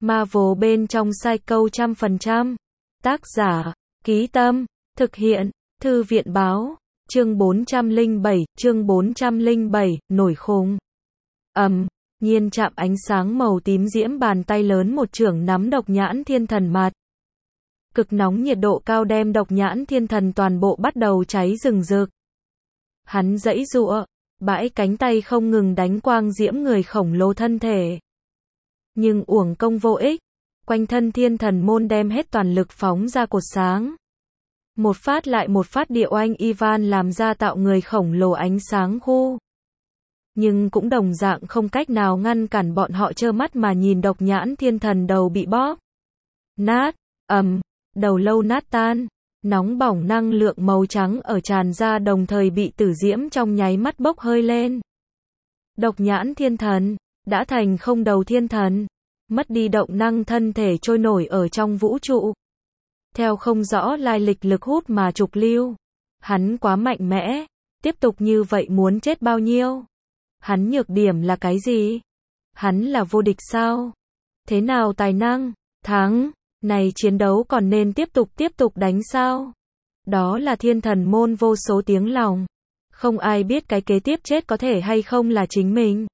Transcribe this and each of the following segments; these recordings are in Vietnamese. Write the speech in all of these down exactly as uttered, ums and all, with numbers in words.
Marvel bên trong Psycho trăm phần trăm. Tác giả, Ký Tâm, thực hiện, Thư viện Báo, chương bốn trăm lẻ bảy, chương bốn trăm lẻ bảy, nổi khùng. Ầm, um, nhiên chạm ánh sáng màu tím diễm bàn tay lớn một chưởng nắm độc nhãn thiên thần mặt. Cực nóng nhiệt độ cao đem độc nhãn thiên thần toàn bộ bắt đầu cháy rừng rực. Hắn giãy giụa, bãi cánh tay không ngừng đánh quang diễm người khổng lồ thân thể. Nhưng uổng công vô ích, quanh thân thiên thần môn đem hết toàn lực phóng ra cột sáng. Một phát lại một phát địa oanh Ivan làm ra tạo người khổng lồ ánh sáng khu. Nhưng cũng đồng dạng không cách nào ngăn cản bọn họ trơ mắt mà nhìn độc nhãn thiên thần đầu bị bóp nát, ầm, đầu lâu nát tan, nóng bỏng năng lượng màu trắng ở tràn ra đồng thời bị tử diễm trong nháy mắt bốc hơi lên. Độc nhãn thiên thần đã thành không đầu thiên thần, mất đi động năng thân thể trôi nổi ở trong vũ trụ. Theo không rõ lai lịch lực hút mà trục lưu. Hắn quá mạnh mẽ, tiếp tục như vậy muốn chết bao nhiêu? Hắn nhược điểm là cái gì? Hắn là vô địch sao? Thế nào tài năng? Thắng, này chiến đấu còn nên tiếp tục tiếp tục đánh sao? Đó là thiên thần môn vô số tiếng lòng. Không ai biết cái kế tiếp chết có thể hay không là chính mình.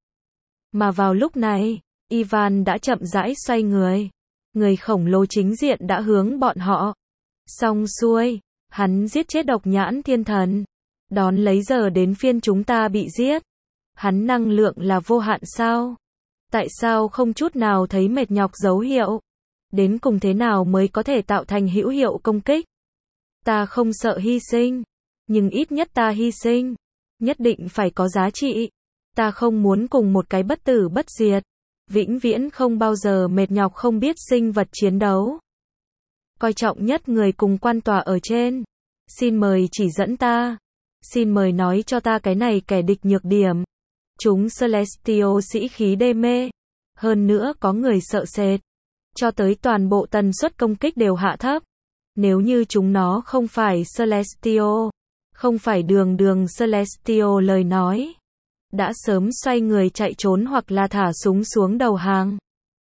Mà vào lúc này, Ivan đã chậm rãi xoay người. Người khổng lồ chính diện đã hướng bọn họ. Xong xuôi, hắn giết chết độc nhãn thiên thần. Đón lấy giờ đến phiên chúng ta bị giết. Hắn năng lượng là vô hạn sao? Tại sao không chút nào thấy mệt nhọc dấu hiệu? Đến cùng thế nào mới có thể tạo thành hữu hiệu công kích? Ta không sợ hy sinh, nhưng ít nhất ta hy sinh, nhất định phải có giá trị. Ta không muốn cùng một cái bất tử bất diệt, vĩnh viễn không bao giờ mệt nhọc không biết sinh vật chiến đấu. Coi trọng nhất người cùng quan tòa ở trên. Xin mời chỉ dẫn ta. Xin mời nói cho ta cái này kẻ địch nhược điểm. Chúng Celestial sĩ khí đê mê. Hơn nữa có người sợ sệt. Cho tới toàn bộ tần suất công kích đều hạ thấp. Nếu như chúng nó không phải Celestial, không phải đường đường Celestial lời nói, đã sớm xoay người chạy trốn hoặc là thả súng xuống đầu hàng.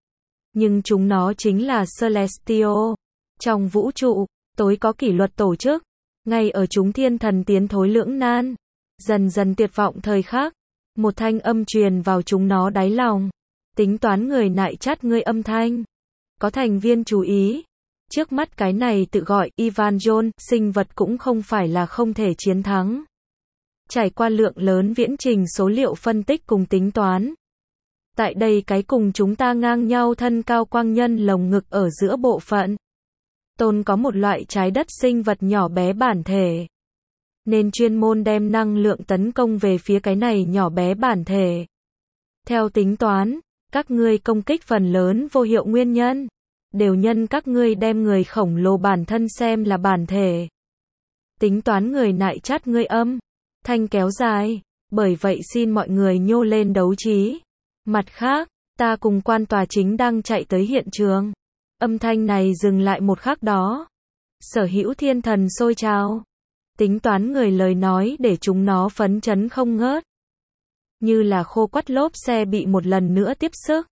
Nhưng chúng nó chính là Celestial. Trong vũ trụ, tối có kỷ luật tổ chức. Ngay ở chúng thiên thần tiến thối lưỡng nan, dần dần tuyệt vọng thời khắc, một thanh âm truyền vào chúng nó đáy lòng. Tính toán người nại chát ngươi âm thanh. Có thành viên chú ý. Trước mắt cái này tự gọi Ivan Jones, sinh vật cũng không phải là không thể chiến thắng. Trải qua lượng lớn viễn trình số liệu phân tích cùng tính toán. Tại đây cái cùng chúng ta ngang nhau thân cao quang nhân lồng ngực ở giữa bộ phận. Tôn có một loại trái đất sinh vật nhỏ bé bản thể. Nên chuyên môn đem năng lượng tấn công về phía cái này nhỏ bé bản thể. Theo tính toán, các ngươi công kích phần lớn vô hiệu nguyên nhân. Đều nhân các ngươi đem người khổng lồ bản thân xem là bản thể. Tính toán người nại chát ngươi âm. Thanh kéo dài. Bởi vậy xin mọi người nhô lên đấu trí. Mặt khác, ta cùng quan tòa chính đang chạy tới hiện trường. Âm thanh này dừng lại một khắc đó. Sở hữu thiên thần sôi trào. Tính toán người lời nói để chúng nó phấn chấn không ngớt. Như là khô quắt lốp xe bị một lần nữa tiếp sức.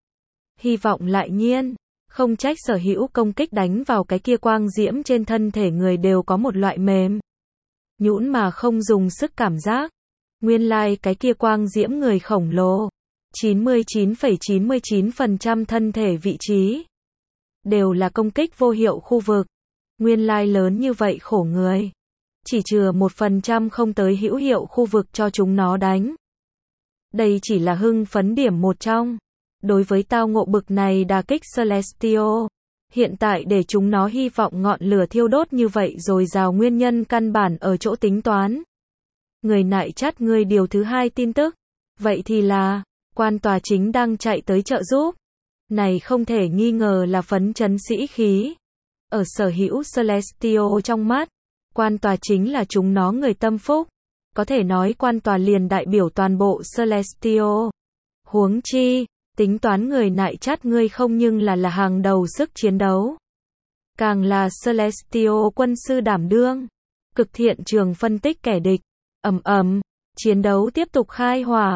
Hy vọng lại nhiên. Không trách sở hữu công kích đánh vào cái kia quang diễm trên thân thể người đều có một loại mềm. Nhũn mà không dùng sức cảm giác. Nguyên lai like cái kia quang diễm người khổng lồ. chín mươi chín phẩy chín mươi chín phần trăm thân thể vị trí. Đều là công kích vô hiệu khu vực. Nguyên lai like lớn như vậy khổ người. Chỉ chừa một phần trăm không tới hữu hiệu khu vực cho chúng nó đánh. Đây chỉ là hưng phấn điểm một trong. Đối với tao ngộ bực này đả kích Celestial. Hiện tại để chúng nó hy vọng ngọn lửa thiêu đốt như vậy rồi rào nguyên nhân căn bản ở chỗ tính toán. Người nại chát ngươi điều thứ hai tin tức. Vậy thì là, quan tòa chính đang chạy tới trợ giúp. Này không thể nghi ngờ là phấn chấn sĩ khí. Ở sở hữu Celestial trong mắt, quan tòa chính là chúng nó người tâm phúc. Có thể nói quan tòa liền đại biểu toàn bộ Celestial. Huống chi, tính toán người nại chát ngươi không nhưng là là hàng đầu sức chiến đấu. Càng là Celestial quân sư đảm đương. Cực thiện trường phân tích kẻ địch. Ầm ầm, chiến đấu tiếp tục khai hỏa.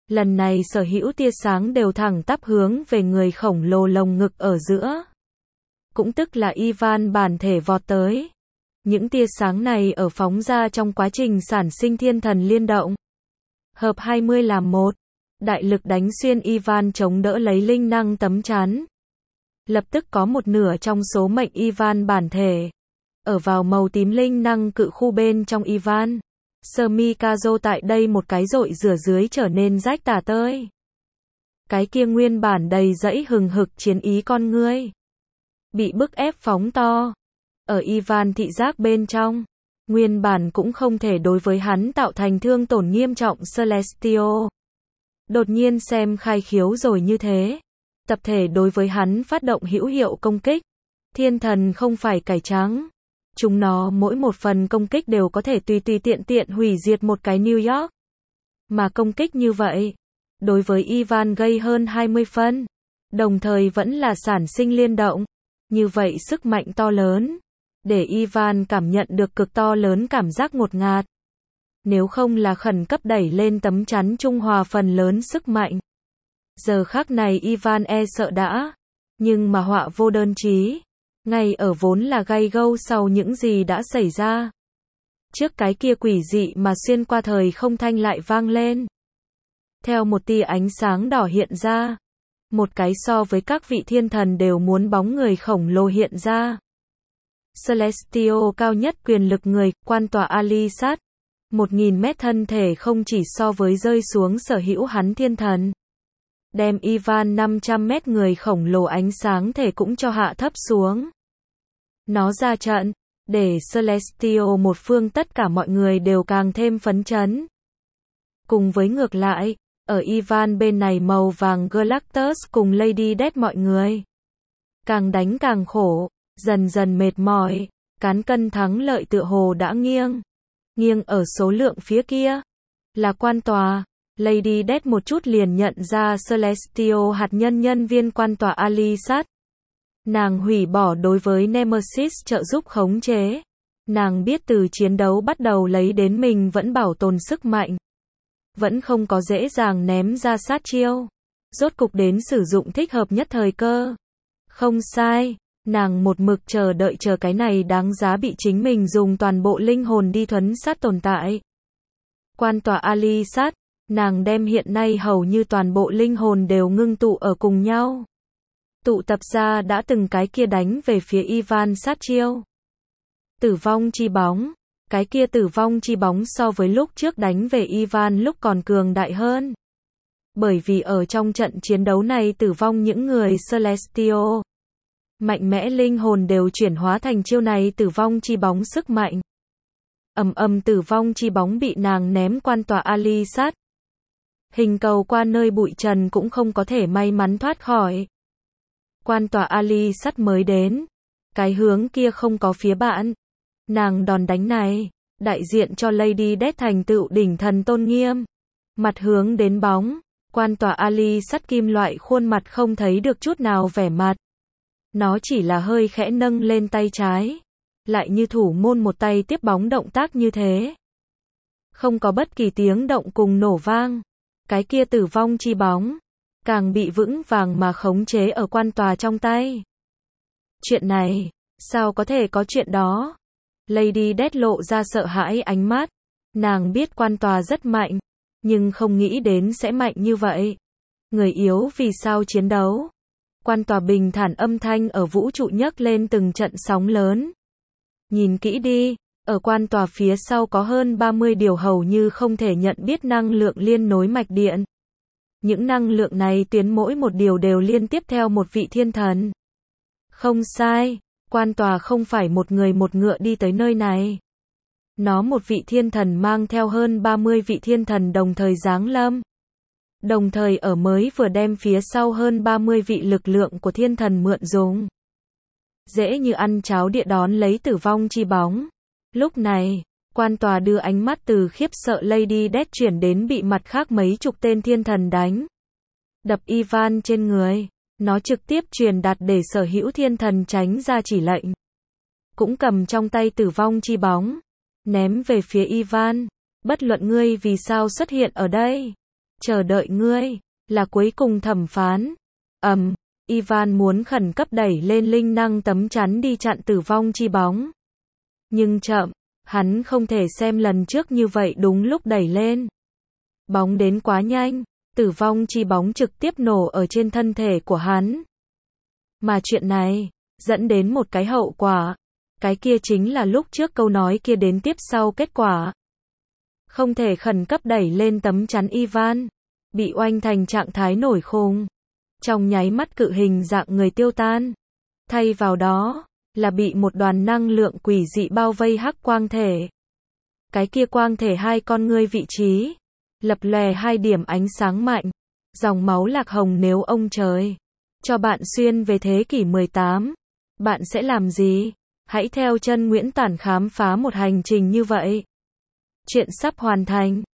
Lần này sở hữu tia sáng đều thẳng tắp hướng về người khổng lồ lồng ngực ở giữa. Cũng tức là Ivan bản thể vọt tới. Những tia sáng này ở phóng ra trong quá trình sản sinh thiên thần liên động. Hợp hai mươi làm một. Đại lực đánh xuyên Ivan chống đỡ lấy linh năng tấm chắn. Lập tức có một nửa trong số mệnh Ivan bản thể. Ở vào màu tím linh năng cự khu bên trong Ivan. Smikazo tại đây một cái rội rửa dưới trở nên rách tả tơi. Cái kia nguyên bản đầy dẫy hừng hực chiến ý con ngươi. Bị bức ép phóng to. Ở Ivan thị giác bên trong. Nguyên bản cũng không thể đối với hắn tạo thành thương tổn nghiêm trọng Celestio. Đột nhiên xem khai khiếu rồi như thế. Tập thể đối với hắn phát động hữu hiệu công kích. Thiên thần không phải cải trắng. Chúng nó mỗi một phần công kích đều có thể tùy tùy tiện tiện hủy diệt một cái New York. Mà công kích như vậy, đối với Ivan gây hơn hai mươi phân. Đồng thời vẫn là sản sinh liên động. Như vậy sức mạnh to lớn. Để Ivan cảm nhận được cực to lớn cảm giác ngột ngạt. Nếu không là khẩn cấp đẩy lên tấm chắn trung hòa phần lớn sức mạnh. Giờ khắc này Ivan e sợ đã. Nhưng mà họa vô đơn chí. Ngay ở vốn là gay gâu sau những gì đã xảy ra. Trước cái kia quỷ dị mà xuyên qua thời không thanh lại vang lên. Theo một tia ánh sáng đỏ hiện ra. Một cái so với các vị thiên thần đều muốn bóng người khổng lồ hiện ra. Celestio cao nhất quyền lực người, quan tòa Alisat. Một nghìn mét thân thể không chỉ so với rơi xuống sở hữu hắn thiên thần. Đem Ivan năm trăm mét người khổng lồ ánh sáng thể cũng cho hạ thấp xuống. Nó ra trận, để Celestio một phương tất cả mọi người đều càng thêm phấn chấn. Cùng với ngược lại, ở Ivan bên này màu vàng Galactus cùng Lady Death mọi người. Càng đánh càng khổ, dần dần mệt mỏi, cán cân thắng lợi tựa hồ đã nghiêng. Nghiêng ở số lượng phía kia. Là quan tòa. Lady Death một chút liền nhận ra Celestio hạt nhân nhân viên quan tòa Alisat. Nàng hủy bỏ đối với Nemesis trợ giúp khống chế. Nàng biết từ chiến đấu bắt đầu lấy đến mình vẫn bảo tồn sức mạnh. Vẫn không có dễ dàng ném ra sát chiêu. Rốt cục đến sử dụng thích hợp nhất thời cơ. Không sai, nàng một mực chờ đợi chờ cái này đáng giá bị chính mình dùng toàn bộ linh hồn đi thuấn sát tồn tại. Quan tòa Alisat, nàng đem hiện nay hầu như toàn bộ linh hồn đều ngưng tụ ở cùng nhau. Tụ tập ra đã từng cái kia đánh về phía Ivan sát chiêu. Tử vong chi bóng. Cái kia tử vong chi bóng so với lúc trước đánh về Ivan lúc còn cường đại hơn. Bởi vì ở trong trận chiến đấu này tử vong những người Celestio. Mạnh mẽ linh hồn đều chuyển hóa thành chiêu này tử vong chi bóng sức mạnh. Ầm ầm tử vong chi bóng bị nàng ném quan tòa Alisat. Hình cầu qua nơi bụi trần cũng không có thể may mắn thoát khỏi. Quan tòa Alisat mới đến. Cái hướng kia không có phía bạn. Nàng đòn đánh này, đại diện cho Lady Death thành tựu đỉnh thần tôn nghiêm. Mặt hướng đến bóng, quan tòa Alisat kim loại khuôn mặt không thấy được chút nào vẻ mặt. Nó chỉ là hơi khẽ nâng lên tay trái. Lại như thủ môn một tay tiếp bóng động tác như thế. Không có bất kỳ tiếng động cùng nổ vang. Cái kia tử vong chi bóng. Càng bị vững vàng mà khống chế ở quan tòa trong tay. Chuyện này, sao có thể có chuyện đó? Lady Death lộ ra sợ hãi ánh mắt. Nàng biết quan tòa rất mạnh. Nhưng không nghĩ đến sẽ mạnh như vậy. Người yếu vì sao chiến đấu? Quan tòa bình thản âm thanh ở vũ trụ nhấc lên từng trận sóng lớn. Nhìn kỹ đi, ở quan tòa phía sau có hơn ba mươi điều hầu như không thể nhận biết năng lượng liên nối mạch điện. Những năng lượng này tuyến mỗi một điều đều liên tiếp theo một vị thiên thần. Không sai, quan tòa không phải một người một ngựa đi tới nơi này. Nó một vị thiên thần mang theo hơn ba mươi vị thiên thần đồng thời giáng lâm. Đồng thời ở mới vừa đem phía sau hơn ba mươi vị lực lượng của thiên thần mượn dùng. Dễ như ăn cháo địa đón lấy tử vong chi bóng. Lúc này, quan tòa đưa ánh mắt từ khiếp sợ Lady Death chuyển đến bị mặt khác mấy chục tên thiên thần đánh. Đập Ivan trên người. Nó trực tiếp truyền đạt để sở hữu thiên thần tránh ra chỉ lệnh. Cũng cầm trong tay tử vong chi bóng. Ném về phía Ivan. Bất luận ngươi vì sao xuất hiện ở đây. chờ đợi ngươi, là cuối cùng thẩm phán. Ầm, um, Ivan muốn khẩn cấp đẩy lên linh năng tấm chắn đi chặn tử vong chi bóng. Nhưng chậm, hắn không thể xem lần trước như vậy đúng lúc đẩy lên. Bóng đến quá nhanh, tử vong chi bóng trực tiếp nổ ở trên thân thể của hắn. Mà chuyện này, dẫn đến một cái hậu quả. Cái kia chính là lúc trước câu nói kia đến tiếp sau kết quả. Không thể khẩn cấp đẩy lên tấm chắn Ivan, bị oanh thành trạng thái nổi khùng. Trong nháy mắt cự hình dạng người tiêu tan. Thay vào đó, là bị một đoàn năng lượng quỷ dị bao vây hắc quang thể. Cái kia quang thể hai con ngươi vị trí, lập lòe hai điểm ánh sáng mạnh. Dòng máu lạc hồng nếu ông trời cho bạn xuyên về thế kỷ mười tám, bạn sẽ làm gì? Hãy theo chân Nguyễn Tản khám phá một hành trình như vậy. Chuyện sắp hoàn thành.